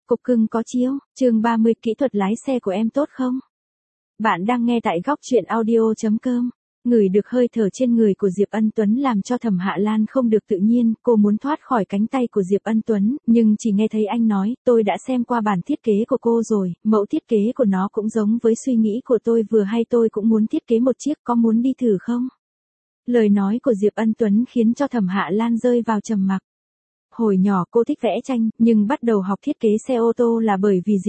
Cục cưng có chiếu, chương 30 kỹ thuật lái xe của em tốt không? Bạn đang nghe tại góc truyện audio.com. Ngửi được hơi thở trên người của Diệp Ân Tuấn làm cho Thẩm Hạ Lan không được tự nhiên, cô muốn thoát khỏi cánh tay của Diệp Ân Tuấn, nhưng chỉ nghe thấy anh nói, tôi đã xem qua bản thiết kế của cô rồi, mẫu thiết kế của nó cũng giống với suy nghĩ của tôi vừa hay tôi cũng muốn thiết kế một chiếc, có muốn đi thử không? Lời nói của Diệp Ân Tuấn khiến cho Thẩm Hạ Lan rơi vào trầm mặc. Hồi nhỏ cô thích vẽ tranh, nhưng bắt đầu học thiết kế xe ô tô là bởi vì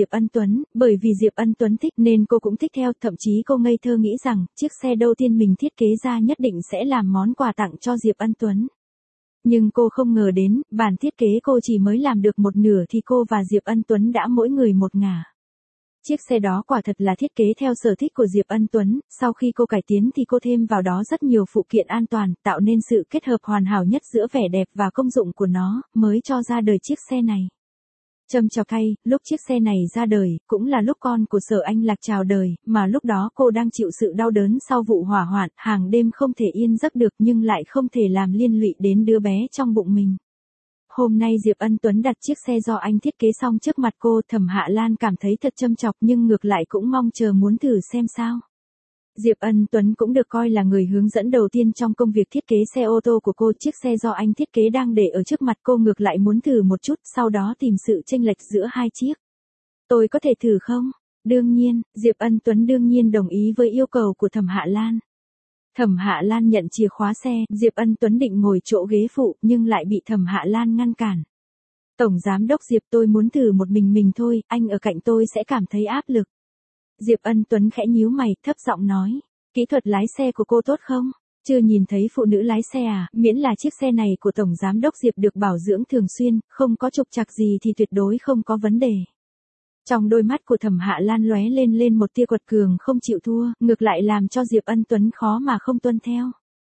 Diệp Ân Tuấn thích nên cô cũng thích theo, thậm chí cô ngây thơ nghĩ rằng, chiếc xe đầu tiên mình thiết kế ra nhất định sẽ làm món quà tặng cho Diệp Ân Tuấn. Nhưng cô không ngờ đến, bản thiết kế cô chỉ mới làm được một nửa thì cô và Diệp Ân Tuấn đã mỗi người một ngả. Chiếc xe đó quả thật là thiết kế theo sở thích của Diệp Ân Tuấn, sau khi cô cải tiến thì cô thêm vào đó rất nhiều phụ kiện an toàn, tạo nên sự kết hợp hoàn hảo nhất giữa vẻ đẹp và công dụng của nó, mới cho ra đời chiếc xe này. Trâm chọc thay, lúc chiếc xe này ra đời, cũng là lúc con của Sở Anh Lạc chào đời, mà lúc đó cô đang chịu sự đau đớn sau vụ hỏa hoạn, hàng đêm không thể yên giấc được nhưng lại không thể làm liên lụy đến đứa bé trong bụng mình. Hôm nay Diệp Ân Tuấn đặt chiếc xe do anh thiết kế xong trước mặt cô, Thẩm Hạ Lan cảm thấy thật châm chọc nhưng ngược lại cũng mong chờ muốn thử xem sao. Diệp Ân Tuấn cũng được coi là người hướng dẫn đầu tiên trong công việc thiết kế xe ô tô của cô, chiếc xe do anh thiết kế đang để ở trước mặt cô ngược lại muốn thử một chút, sau đó tìm sự chênh lệch giữa hai chiếc. Tôi có thể thử không? Đương nhiên, Diệp Ân Tuấn đương nhiên đồng ý với yêu cầu của Thẩm Hạ Lan. Thẩm Hạ Lan nhận chìa khóa xe, Diệp Ân Tuấn định ngồi chỗ ghế phụ nhưng lại bị Thẩm Hạ Lan ngăn cản. Tổng giám đốc Diệp, tôi muốn thử một mình thôi, anh ở cạnh tôi sẽ cảm thấy áp lực. Diệp Ân Tuấn khẽ nhíu mày, thấp giọng nói, kỹ thuật lái xe của cô tốt không? Chưa nhìn thấy phụ nữ lái xe à, miễn là chiếc xe này của Tổng giám đốc Diệp được bảo dưỡng thường xuyên, không có trục trặc gì thì tuyệt đối không có vấn đề. Trong đôi mắt của Thẩm Hạ Lan lóe lên một tia quật cường không chịu thua, ngược lại làm cho Diệp Ân Tuấn khó mà không tuân theo.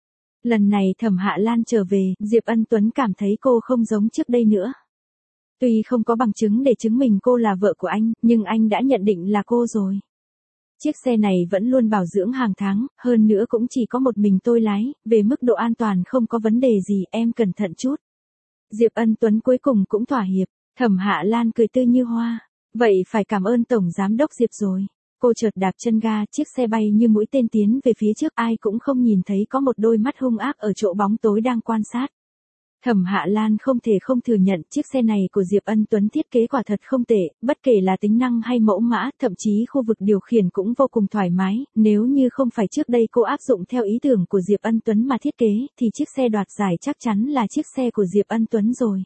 Lần này Thẩm Hạ Lan trở về, Diệp Ân Tuấn cảm thấy cô không giống trước đây nữa. Tuy không có bằng chứng để chứng minh cô là vợ của anh, nhưng anh đã nhận định là cô rồi. Chiếc xe này vẫn luôn bảo dưỡng hàng tháng, hơn nữa cũng chỉ có một mình tôi lái, về mức độ an toàn không có vấn đề gì, em cẩn thận chút. Diệp Ân Tuấn cuối cùng cũng thỏa hiệp, Thẩm Hạ Lan cười tươi như hoa. Vậy phải cảm ơn Tổng Giám đốc Diệp rồi. Cô chợt đạp chân ga, chiếc xe bay như mũi tên tiến về phía trước, ai cũng không nhìn thấy có một đôi mắt hung ác ở chỗ bóng tối đang quan sát. Thẩm Hạ Lan không thể không thừa nhận chiếc xe này của Diệp Ân Tuấn thiết kế quả thật không tệ, bất kể là tính năng hay mẫu mã, thậm chí khu vực điều khiển cũng vô cùng thoải mái, nếu như không phải trước đây cô áp dụng theo ý tưởng của Diệp Ân Tuấn mà thiết kế, thì chiếc xe đoạt giải chắc chắn là chiếc xe của Diệp Ân Tuấn rồi.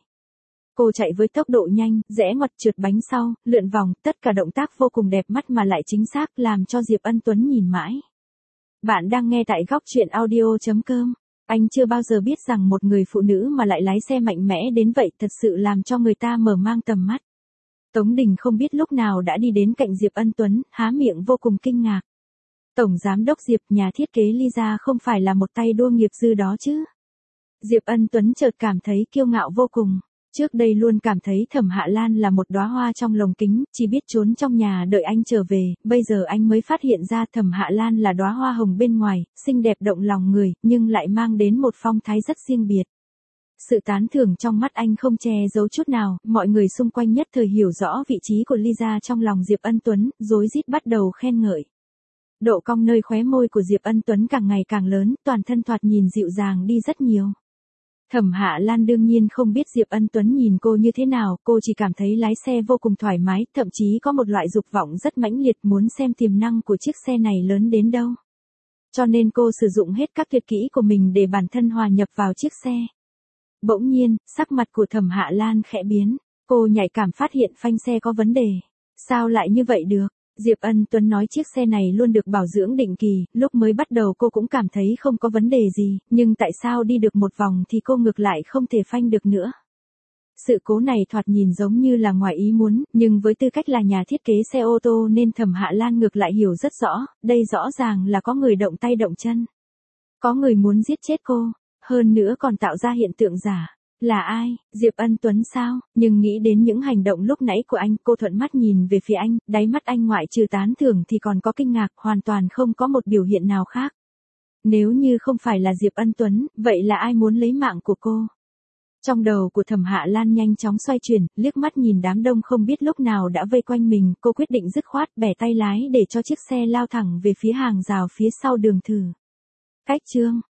Cô chạy với tốc độ nhanh, rẽ ngoặt trượt bánh sau, lượn vòng, tất cả động tác vô cùng đẹp mắt mà lại chính xác làm cho Diệp Ân Tuấn nhìn mãi. Bạn đang nghe tại góc truyện audio.com. Anh chưa bao giờ biết rằng một người phụ nữ mà lại lái xe mạnh mẽ đến vậy thật sự làm cho người ta mở mang tầm mắt. Tống Đình không biết lúc nào đã đi đến cạnh Diệp Ân Tuấn, há miệng vô cùng kinh ngạc. Tổng giám đốc Diệp, nhà thiết kế Lisa không phải là một tay đua nghiệp dư đó chứ? Diệp Ân Tuấn chợt cảm thấy kiêu ngạo vô cùng. Trước đây luôn cảm thấy Thẩm Hạ Lan là một đóa hoa trong lồng kính, chỉ biết trốn trong nhà đợi anh trở về, bây giờ anh mới phát hiện ra Thẩm Hạ Lan là đóa hoa hồng bên ngoài, xinh đẹp động lòng người, nhưng lại mang đến một phong thái rất riêng biệt. Sự tán thưởng trong mắt anh không che giấu chút nào, mọi người xung quanh nhất thời hiểu rõ vị trí của Lisa trong lòng Diệp Ân Tuấn, rối rít bắt đầu khen ngợi. Độ cong nơi khóe môi của Diệp Ân Tuấn càng ngày càng lớn, toàn thân thoạt nhìn dịu dàng đi rất nhiều. Thẩm Hạ Lan đương nhiên không biết Diệp Ân Tuấn nhìn cô như thế nào, cô chỉ cảm thấy lái xe vô cùng thoải mái, thậm chí có một loại dục vọng rất mãnh liệt muốn xem tiềm năng của chiếc xe này lớn đến đâu. Cho nên cô sử dụng hết các tuyệt kỹ của mình để bản thân hòa nhập vào chiếc xe. Bỗng nhiên, sắc mặt của Thẩm Hạ Lan khẽ biến, cô nhạy cảm phát hiện phanh xe có vấn đề. Sao lại như vậy được? Diệp Ân Tuấn nói chiếc xe này luôn được bảo dưỡng định kỳ, lúc mới bắt đầu cô cũng cảm thấy không có vấn đề gì, nhưng tại sao đi được một vòng thì cô ngược lại không thể phanh được nữa. Sự cố này thoạt nhìn giống như là ngoài ý muốn, nhưng với tư cách là nhà thiết kế xe ô tô nên Thẩm Hạ Lan ngược lại hiểu rất rõ, đây rõ ràng là có người động tay động chân. Có người muốn giết chết cô, hơn nữa còn tạo ra hiện tượng giả. Là ai? Diệp Ân Tuấn sao? Nhưng nghĩ đến những hành động lúc nãy của anh, cô thuận mắt nhìn về phía anh, đáy mắt anh ngoại trừ tán thưởng thì còn có kinh ngạc, hoàn toàn không có một biểu hiện nào khác. Nếu như không phải là Diệp Ân Tuấn, vậy là ai muốn lấy mạng của cô? Trong đầu của Thẩm Hạ Lan nhanh chóng xoay chuyển, liếc mắt nhìn đám đông không biết lúc nào đã vây quanh mình, cô quyết định dứt khoát bẻ tay lái để cho chiếc xe lao thẳng về phía hàng rào phía sau đường thử. Cách chương